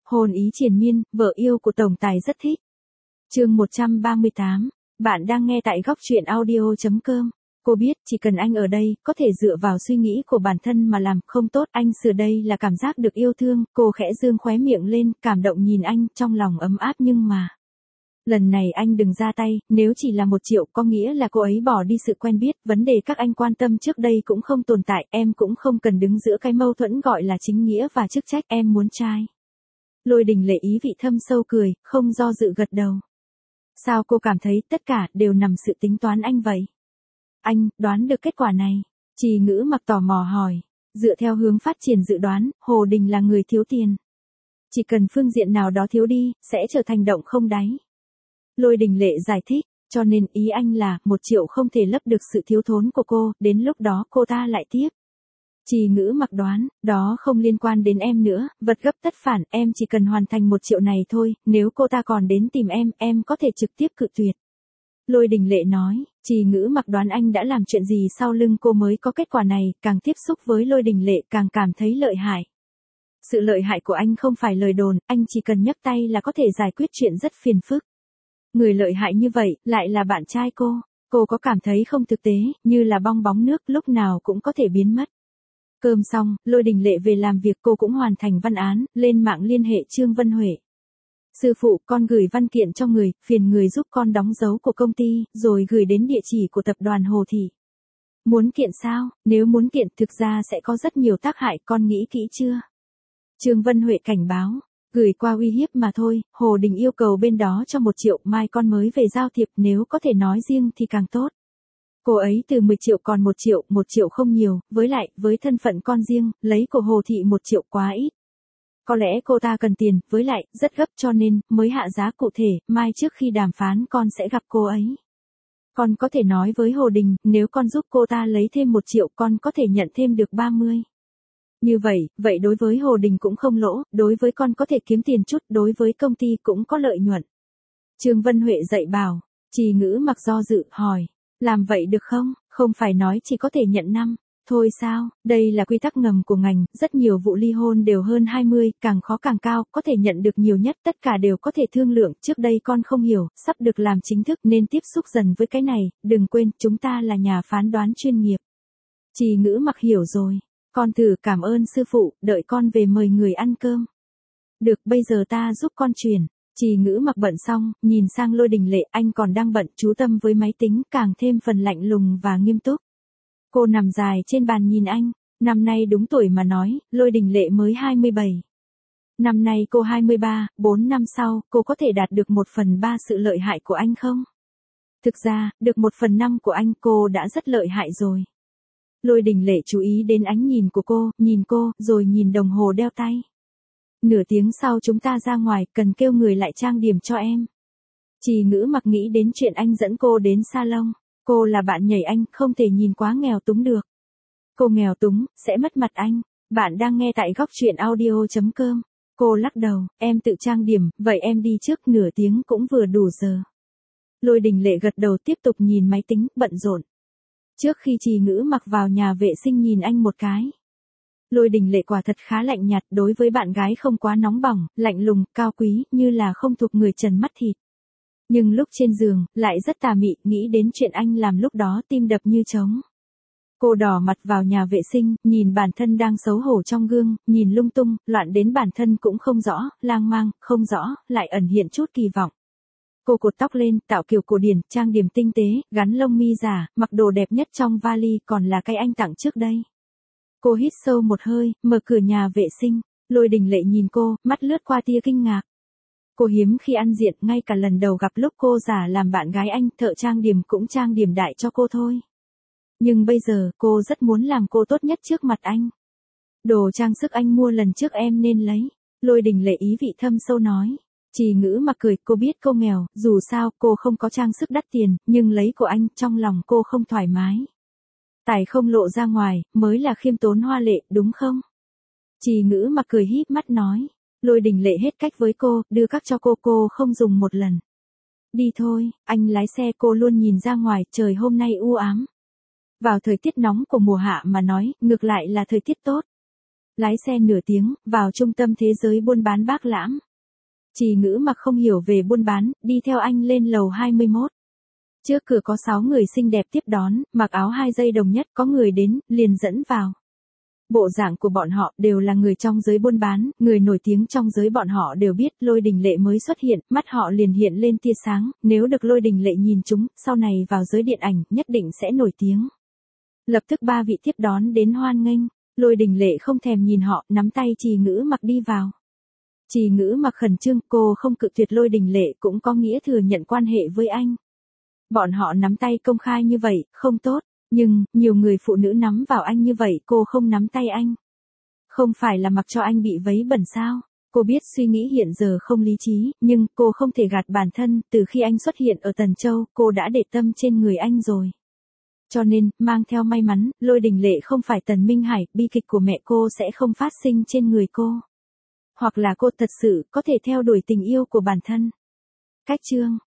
Hồn ý triền miên, vợ yêu của tổng tài rất thích. Chương 138. Bạn đang nghe tại góc truyện audio.com. Cô biết, chỉ cần anh ở đây, có thể dựa vào suy nghĩ của bản thân mà làm, không tốt, anh sửa đây là cảm giác được yêu thương, cô khẽ dương khóe miệng lên, cảm động nhìn anh, trong lòng ấm áp nhưng mà. Lần này anh đừng ra tay, nếu chỉ là 1 triệu có nghĩa là cô ấy bỏ đi sự quen biết, vấn đề các anh quan tâm trước đây cũng không tồn tại, em cũng không cần đứng giữa cái mâu thuẫn gọi là chính nghĩa và chức trách, em muốn trai. Lôi Đình Lệ ý vị thâm sâu cười, không do dự gật đầu. Sao cô cảm thấy tất cả đều nằm sự tính toán anh vậy? Anh, đoán được kết quả này. Trì Ngữ Mặc tò mò hỏi. Dựa theo hướng phát triển dự đoán, Hồ Đình là người thiếu tiền. Chỉ cần phương diện nào đó thiếu đi, sẽ trở thành động không đáy. Lôi Đình Lệ giải thích, cho nên ý anh là 1 triệu không thể lấp được sự thiếu thốn của cô, đến lúc đó cô ta lại tiếp. Trì Ngữ Mặc đoán, đó không liên quan đến em nữa, vật gấp tất phản, em chỉ cần hoàn thành 1 triệu này thôi, nếu cô ta còn đến tìm em có thể trực tiếp cự tuyệt. Lôi Đình Lệ nói, Trì Ngữ Mặc đoán anh đã làm chuyện gì sau lưng cô mới có kết quả này, càng tiếp xúc với Lôi Đình Lệ càng cảm thấy lợi hại. Sự lợi hại của anh không phải lời đồn, anh chỉ cần nhấc tay là có thể giải quyết chuyện rất phiền phức. Người lợi hại như vậy, lại là bạn trai cô có cảm thấy không thực tế, như là bong bóng nước lúc nào cũng có thể biến mất. Cơm xong, Lôi Đình Lệ về làm việc cô cũng hoàn thành văn án, lên mạng liên hệ Trương Vân Huệ. Sư phụ, con gửi văn kiện cho người, phiền người giúp con đóng dấu của công ty, rồi gửi đến địa chỉ của tập đoàn Hồ Thị. Muốn kiện sao? Nếu muốn kiện thực ra sẽ có rất nhiều tác hại, con nghĩ kỹ chưa? Trương Vân Huệ cảnh báo, gửi qua uy hiếp mà thôi, Hồ Đình yêu cầu bên đó cho 1 triệu, mai con mới về giao thiệp, nếu có thể nói riêng thì càng tốt. Cô ấy từ 10 triệu còn 1 triệu không nhiều, với lại, với thân phận con riêng, lấy của Hồ Thị 1 triệu quá ít. Có lẽ cô ta cần tiền, với lại, rất gấp cho nên, mới hạ giá cụ thể, mai trước khi đàm phán con sẽ gặp cô ấy. Con có thể nói với Hồ Đình, nếu con giúp cô ta lấy thêm 1 triệu con có thể nhận thêm được 30. Như vậy đối với Hồ Đình cũng không lỗ, đối với con có thể kiếm tiền chút, đối với công ty cũng có lợi nhuận. Trương Vân Huệ dạy bảo, Trì Ngữ Mặc do dự, hỏi, làm vậy được không, không phải nói chỉ có thể nhận 5. Thôi sao, đây là quy tắc ngầm của ngành, rất nhiều vụ ly hôn đều hơn 20, càng khó càng cao, có thể nhận được nhiều nhất, tất cả đều có thể thương lượng, trước đây con không hiểu, sắp được làm chính thức nên tiếp xúc dần với cái này, đừng quên, chúng ta là nhà phán đoán chuyên nghiệp. Trì Ngữ Mặc hiểu rồi, con thử cảm ơn sư phụ, đợi con về mời người ăn cơm. Được, bây giờ ta giúp con chuyển. Trì Ngữ Mặc bận xong, nhìn sang Lôi Đình Lệ, anh còn đang bận, chú tâm với máy tính, càng thêm phần lạnh lùng và nghiêm túc. Cô nằm dài trên bàn nhìn anh, năm nay đúng tuổi mà nói, Lôi Đình Lệ mới 27. Năm nay cô 23, 4 năm sau, cô có thể đạt được 1/3 sự lợi hại của anh không? Thực ra, được 1/5 của anh cô đã rất lợi hại rồi. Lôi Đình Lệ chú ý đến ánh nhìn của cô, nhìn cô, rồi nhìn đồng hồ đeo tay. Nửa tiếng sau chúng ta ra ngoài, cần kêu người lại trang điểm cho em. Trì Ngữ Mặc nghĩ đến chuyện anh dẫn cô đến salon. Cô là bạn nhảy anh, không thể nhìn quá nghèo túng được. Cô nghèo túng, sẽ mất mặt anh. Bạn đang nghe tại góc truyện audio.com. Cô lắc đầu, em tự trang điểm, vậy em đi trước, nửa tiếng cũng vừa đủ giờ. Lôi Đình Lệ gật đầu tiếp tục nhìn máy tính, bận rộn. Trước khi Trì Ngữ Mặc vào nhà vệ sinh nhìn anh một cái. Lôi Đình Lệ quả thật khá lạnh nhạt, đối với bạn gái không quá nóng bỏng, lạnh lùng, cao quý, như là không thuộc người trần mắt thịt. Nhưng lúc trên giường, lại rất tà mị, nghĩ đến chuyện anh làm lúc đó tim đập như trống. Cô đỏ mặt vào nhà vệ sinh, nhìn bản thân đang xấu hổ trong gương, nhìn lung tung, loạn đến bản thân cũng không rõ, lang mang, không rõ, lại ẩn hiện chút kỳ vọng. Cô cột tóc lên, tạo kiểu cổ điển, trang điểm tinh tế, gắn lông mi giả, mặc đồ đẹp nhất trong vali, còn là cái anh tặng trước đây. Cô hít sâu một hơi, mở cửa nhà vệ sinh, Lôi Đình Lệ nhìn cô, mắt lướt qua tia kinh ngạc. Cô hiếm khi ăn diện, ngay cả lần đầu gặp lúc cô giả làm bạn gái anh, thợ trang điểm cũng trang điểm đại cho cô thôi. Nhưng bây giờ, cô rất muốn làm cô tốt nhất trước mặt anh. Đồ trang sức anh mua lần trước em nên lấy. Lôi Đình Lệ ý vị thâm sâu nói. Trì Ngữ Mặc cười, cô biết cô nghèo, dù sao cô không có trang sức đắt tiền, nhưng lấy của anh, trong lòng cô không thoải mái. Tài không lộ ra ngoài, mới là khiêm tốn hoa lệ, đúng không? Trì Ngữ Mặc cười híp mắt nói. Lôi Đình Lệ hết cách với cô, đưa các cho cô không dùng một lần. Đi thôi, anh lái xe, cô luôn nhìn ra ngoài, trời hôm nay u ám. Vào thời tiết nóng của mùa hạ mà nói, ngược lại là thời tiết tốt. Lái xe nửa tiếng, vào trung tâm thế giới buôn bán Bác Lãm. Trì Ngữ Mặc không hiểu về buôn bán, đi theo anh lên lầu 21. Trước cửa có 6 người xinh đẹp tiếp đón, mặc áo 2 dây đồng nhất, có người đến, liền dẫn vào. Bộ dạng của bọn họ đều là người trong giới buôn bán, người nổi tiếng trong giới bọn họ đều biết Lôi Đình Lệ mới xuất hiện, mắt họ liền hiện lên tia sáng, nếu được Lôi Đình Lệ nhìn chúng, sau này vào giới điện ảnh, nhất định sẽ nổi tiếng. Lập tức 3 vị tiếp đón đến hoan nghênh, Lôi Đình Lệ không thèm nhìn họ, nắm tay Trì Ngữ Mặc đi vào. Trì Ngữ Mặc khẩn trương, cô không cự tuyệt Lôi Đình Lệ cũng có nghĩa thừa nhận quan hệ với anh. Bọn họ nắm tay công khai như vậy, không tốt. Nhưng, nhiều người phụ nữ nắm vào anh như vậy, cô không nắm tay anh. Không phải là mặc cho anh bị vấy bẩn sao? Cô biết suy nghĩ hiện giờ không lý trí, nhưng cô không thể gạt bản thân, từ khi anh xuất hiện ở Tần Châu, cô đã để tâm trên người anh rồi. Cho nên, mang theo may mắn, Lôi Đình Lệ không phải Tần Minh Hải, bi kịch của mẹ cô sẽ không phát sinh trên người cô. Hoặc là cô thật sự có thể theo đuổi tình yêu của bản thân. Cách chương